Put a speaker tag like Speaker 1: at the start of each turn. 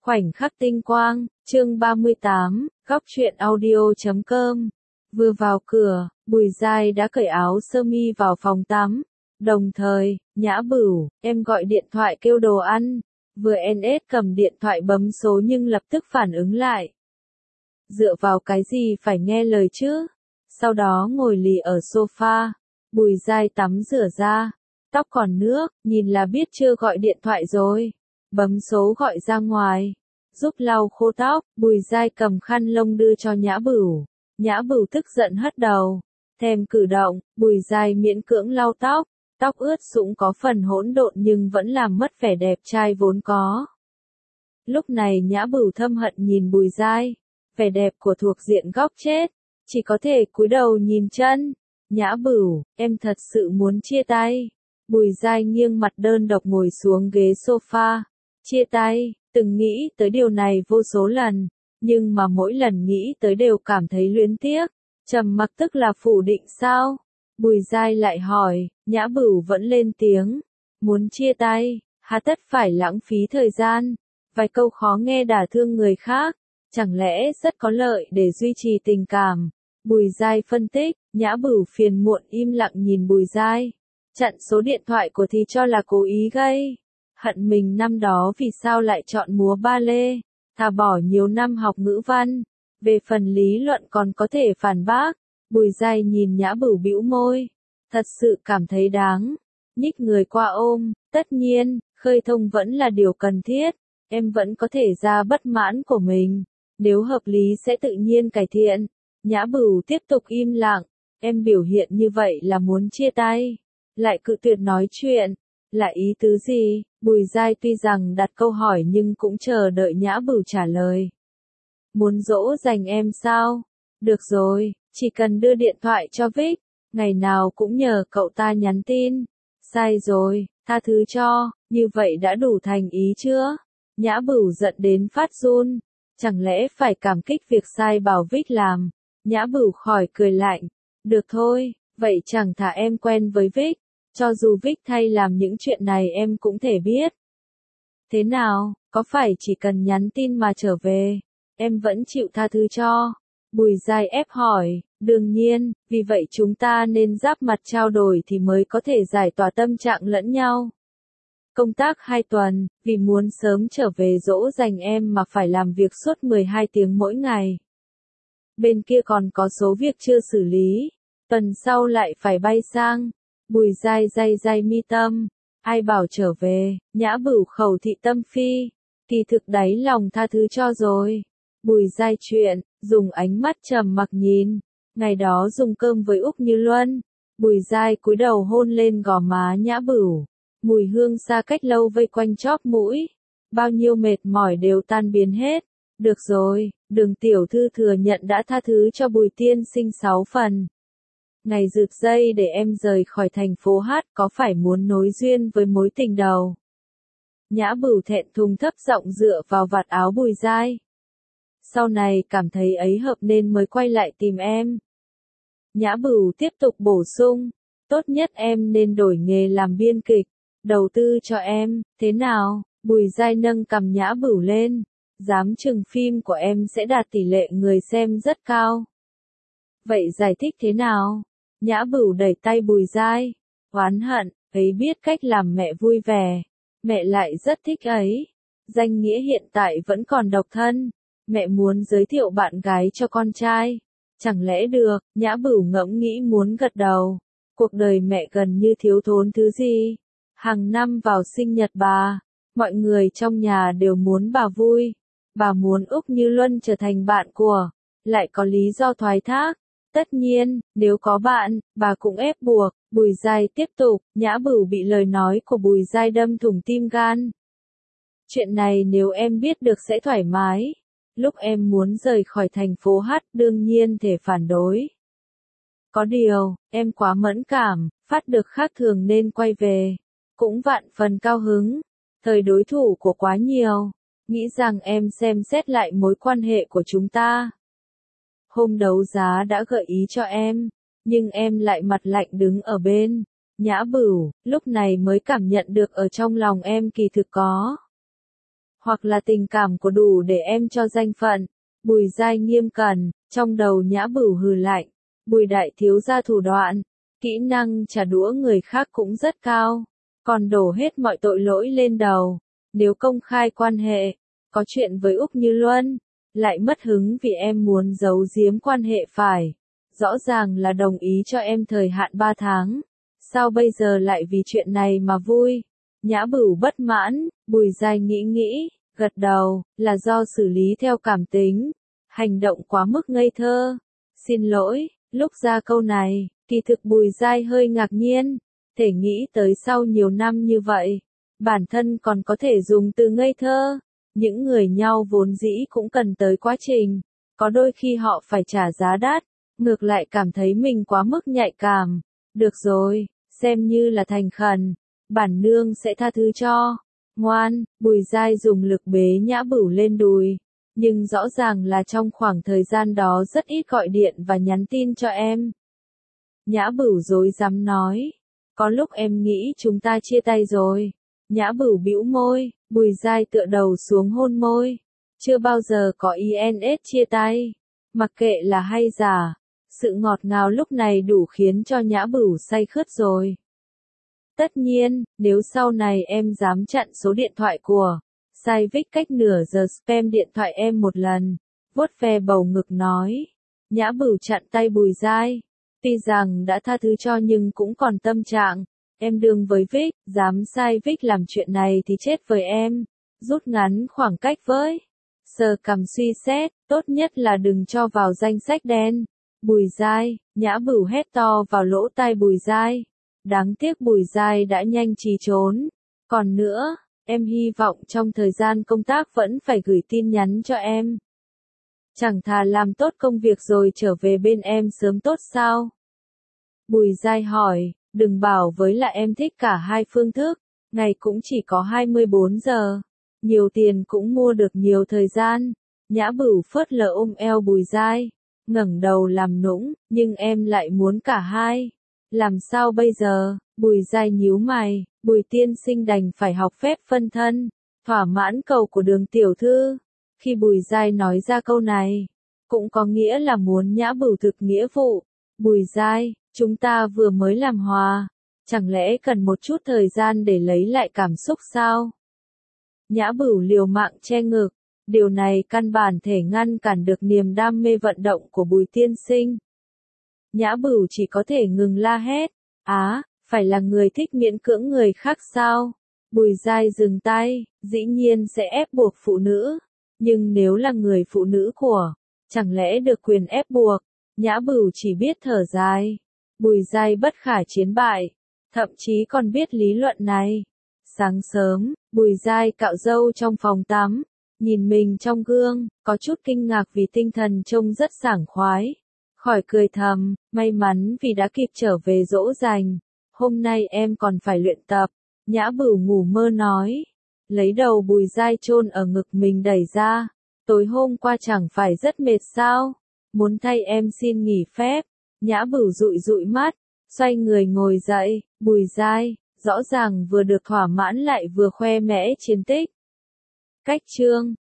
Speaker 1: Khoảnh khắc tinh quang, chương 38, góc truyện audio.com. Vừa vào cửa, Bùi Giai đã cởi áo sơ mi vào phòng tắm. Đồng thời, Nhã Bửu, em gọi điện thoại kêu đồ ăn. Vừa NS cầm điện thoại bấm số nhưng lập tức phản ứng lại. Dựa vào cái gì phải nghe lời chứ? Sau đó ngồi lì ở sofa. Bùi Giai tắm rửa ra. Tóc còn nước, nhìn là biết chưa gọi điện thoại rồi. Bấm số gọi ra ngoài. Giúp lau khô tóc, Bùi Giai cầm khăn lông đưa cho Nhã Bửu. Nhã Bửu tức giận hất đầu. Thèm cử động, Bùi Giai miễn cưỡng lau tóc. Tóc ướt sũng có phần hỗn độn nhưng vẫn làm mất vẻ đẹp trai vốn có. Lúc này Nhã Bửu thâm hận nhìn Bùi Giai. Vẻ đẹp của thuộc diện góc chết. Chỉ có thể cúi đầu nhìn chân. Nhã Bửu, em thật sự muốn chia tay. Bùi Giai nghiêng mặt đơn độc ngồi xuống ghế sofa. Chia tay, từng nghĩ tới điều này vô số lần, nhưng mà mỗi lần nghĩ tới đều cảm thấy luyến tiếc. Trầm mặc tức là phủ định sao? Bùi Giai lại hỏi, Nhã Bửu vẫn lên tiếng. Muốn chia tay, hà tất phải lãng phí thời gian. Vài câu khó nghe đả thương người khác, chẳng lẽ rất có lợi để duy trì tình cảm. Bùi Giai phân tích, Nhã Bửu phiền muộn im lặng nhìn Bùi Giai. Chặn số điện thoại của thì cho là cố ý gây. Hận mình năm đó vì sao lại chọn múa ba lê, thà bỏ nhiều năm học ngữ văn. Về phần lý luận còn có thể phản bác. Bùi Giai nhìn Nhã Bửu bĩu môi. Thật sự cảm thấy đáng. Nhích người qua ôm, tất nhiên, khơi thông vẫn là điều cần thiết. Em vẫn có thể ra bất mãn của mình. Nếu hợp lý sẽ tự nhiên cải thiện. Nhã Bửu tiếp tục im lặng. Em biểu hiện như vậy là muốn chia tay. Lại cự tuyệt nói chuyện. Là ý tứ gì? Bùi Giai tuy rằng đặt câu hỏi nhưng cũng chờ đợi Nhã Bửu trả lời. Muốn dỗ dành em sao? Được rồi, chỉ cần đưa điện thoại cho Vic. Ngày nào cũng nhờ cậu ta nhắn tin. Sai rồi, tha thứ cho, như vậy đã đủ thành ý chưa? Nhã Bửu giận đến phát run. Chẳng lẽ phải cảm kích việc sai bảo Vic làm? Nhã Bửu khỏi cười lạnh. Được thôi, vậy chẳng thà em quen với Vic. Cho dù Vic thay làm những chuyện này em cũng thể biết. Thế nào, có phải chỉ cần nhắn tin mà trở về, em vẫn chịu tha thứ cho? Bùi Giai ép hỏi, đương nhiên, vì vậy chúng ta nên giáp mặt trao đổi thì mới có thể giải tỏa tâm trạng lẫn nhau. Công tác 2 tuần, vì muốn sớm trở về dỗ dành em mà phải làm việc suốt 12 tiếng mỗi ngày. Bên kia còn có số việc chưa xử lý, tuần sau lại phải bay sang. Bùi Giai day mi tâm, ai bảo trở về, Nhã Bửu khẩu thị tâm phi, kỳ thực đáy lòng tha thứ cho rồi. Bùi Giai chuyện, dùng ánh mắt trầm mặc nhìn, ngày đó dùng cơm với Úc Như Luân, Bùi Giai cúi đầu hôn lên gò má Nhã Bửu, mùi hương xa cách lâu vây quanh chóp mũi, bao nhiêu mệt mỏi đều tan biến hết. Được rồi, Đường tiểu thư thừa nhận đã tha thứ cho Bùi tiên sinh 6 phần. Ngày rực dây để em rời khỏi thành phố hát có phải muốn nối duyên với mối tình đầu? Nhã Bửu thẹn thùng thấp giọng dựa vào vạt áo Bùi Giai. Sau này cảm thấy ấy hợp nên mới quay lại tìm em. Nhã Bửu tiếp tục bổ sung, tốt nhất em nên đổi nghề làm biên kịch, đầu tư cho em, thế nào? Bùi Giai nâng cằm Nhã Bửu lên, dám chừng phim của em sẽ đạt tỷ lệ người xem rất cao. Vậy giải thích thế nào? Nhã Bửu đẩy tay Bùi Giai, oán hận, ấy biết cách làm mẹ vui vẻ, mẹ lại rất thích ấy. Danh nghĩa hiện tại vẫn còn độc thân, mẹ muốn giới thiệu bạn gái cho con trai. Chẳng lẽ được? Nhã Bửu ngẫm nghĩ muốn gật đầu. Cuộc đời mẹ gần như thiếu thốn thứ gì? Hàng năm vào sinh nhật bà, mọi người trong nhà đều muốn bà vui. Bà muốn Úc Như Luân trở thành bạn của, lại có lý do thoái thác. Tất nhiên, nếu có bạn, bà cũng ép buộc. Bùi Giai tiếp tục, Nhã Bửu bị lời nói của Bùi Giai đâm thủng tim gan. Chuyện này nếu em biết được sẽ thoải mái. Lúc em muốn rời khỏi thành phố hát đương nhiên thể phản đối. Có điều, em quá mẫn cảm, phát được khác thường nên quay về. Cũng vạn phần cao hứng. Thời đối thủ của quá nhiều. Nghĩ rằng em xem xét lại mối quan hệ của chúng ta. Hôm đấu giá đã gợi ý cho em, nhưng em lại mặt lạnh đứng ở bên. Nhã Bửu, lúc này mới cảm nhận được ở trong lòng em kỳ thực có hoặc là tình cảm của đủ để em cho danh phận. Bùi Giai nghiêm cẩn, trong đầu Nhã Bửu hừ lạnh. Bùi đại thiếu gia thủ đoạn, kỹ năng trả đũa người khác cũng rất cao, còn đổ hết mọi tội lỗi lên đầu. Nếu công khai quan hệ, có chuyện với Úc Như Luân, lại mất hứng vì em muốn giấu giếm quan hệ phải. Rõ ràng là đồng ý cho em thời hạn 3 tháng. Sao bây giờ lại vì chuyện này mà vui? Nhã Bửu bất mãn, Bùi Giai nghĩ, gật đầu, là do xử lý theo cảm tính. Hành động quá mức ngây thơ. Xin lỗi, lúc ra câu này, kỳ thực Bùi Giai hơi ngạc nhiên. Thể nghĩ tới sau nhiều năm như vậy, bản thân còn có thể dùng từ ngây thơ. Những người nhau vốn dĩ cũng cần tới quá trình. Có đôi khi họ phải trả giá đắt, ngược lại cảm thấy mình quá mức nhạy cảm. Được rồi, xem như là thành khẩn, bản nương sẽ tha thứ cho. Ngoan, Bùi Giai dùng lực bế Nhã Bửu lên đùi. Nhưng rõ ràng là trong khoảng thời gian đó rất ít gọi điện và nhắn tin cho em. Nhã Bửu rối rắm nói. Có lúc em nghĩ chúng ta chia tay rồi. Nhã Bửu bĩu môi, Bùi Giai tựa đầu xuống hôn môi. Chưa bao giờ có INS chia tay. Mặc kệ là hay giả, sự ngọt ngào lúc này đủ khiến cho Nhã Bửu say khướt rồi. Tất nhiên, nếu sau này em dám chặn số điện thoại của Saivik cách nửa giờ spam điện thoại em một lần, vuốt ve bầu ngực nói. Nhã Bửu chặn tay Bùi Giai. Tuy rằng đã tha thứ cho nhưng cũng còn tâm trạng. Em đương với Vic, dám sai Vic làm chuyện này thì chết với em. Rút ngắn khoảng cách với. Sờ cằm suy xét, tốt nhất là đừng cho vào danh sách đen. Bùi Giai, Nhã Bửu hét to vào lỗ tai Bùi Giai. Đáng tiếc Bùi Giai đã nhanh trí trốn. Còn nữa, em hy vọng trong thời gian công tác vẫn phải gửi tin nhắn cho em. Chẳng thà làm tốt công việc rồi trở về bên em sớm tốt sao? Bùi Giai hỏi, đừng bảo với là em thích cả hai phương thức, ngày cũng chỉ có 24 giờ. Nhiều tiền cũng mua được nhiều thời gian. Nhã Bửu phớt lờ ôm eo Bùi Giai, ngẩng đầu làm nũng, nhưng em lại muốn cả hai. Làm sao bây giờ? Bùi Giai nhíu mày, Bùi tiên sinh đành phải học phép phân thân, thỏa mãn cầu của Đường tiểu thư. Khi Bùi Giai nói ra câu này, cũng có nghĩa là muốn Nhã Bửu thực nghĩa vụ. Bùi Giai, chúng ta vừa mới làm hòa, chẳng lẽ cần một chút thời gian để lấy lại cảm xúc sao? Nhã Bửu liều mạng che ngực, điều này căn bản thể ngăn cản được niềm đam mê vận động của Bùi tiên sinh. Nhã Bửu chỉ có thể ngừng la hét, phải là người thích miễn cưỡng người khác sao? Bùi Giai dừng tay, dĩ nhiên sẽ ép buộc phụ nữ, nhưng nếu là người phụ nữ của, chẳng lẽ được quyền ép buộc? Nhã Bửu chỉ biết thở dài. Bùi Giai bất khả chiến bại, thậm chí còn biết lý luận này. Sáng sớm, Bùi Giai cạo râu trong phòng tắm, nhìn mình trong gương, có chút kinh ngạc vì tinh thần trông rất sảng khoái. Khỏi cười thầm, may mắn vì đã kịp trở về dỗ dành. Hôm nay em còn phải luyện tập. Nhã Bửu ngủ mơ nói. Lấy đầu Bùi Giai chôn ở ngực mình đẩy ra. Tối hôm qua chẳng phải rất mệt sao? Muốn thay em xin nghỉ phép. Nhã Bửu dụi dụi mắt, xoay người ngồi dậy. Bùi Giai, rõ ràng vừa được thỏa mãn lại vừa khoe mẽ chiến tích. Cách chương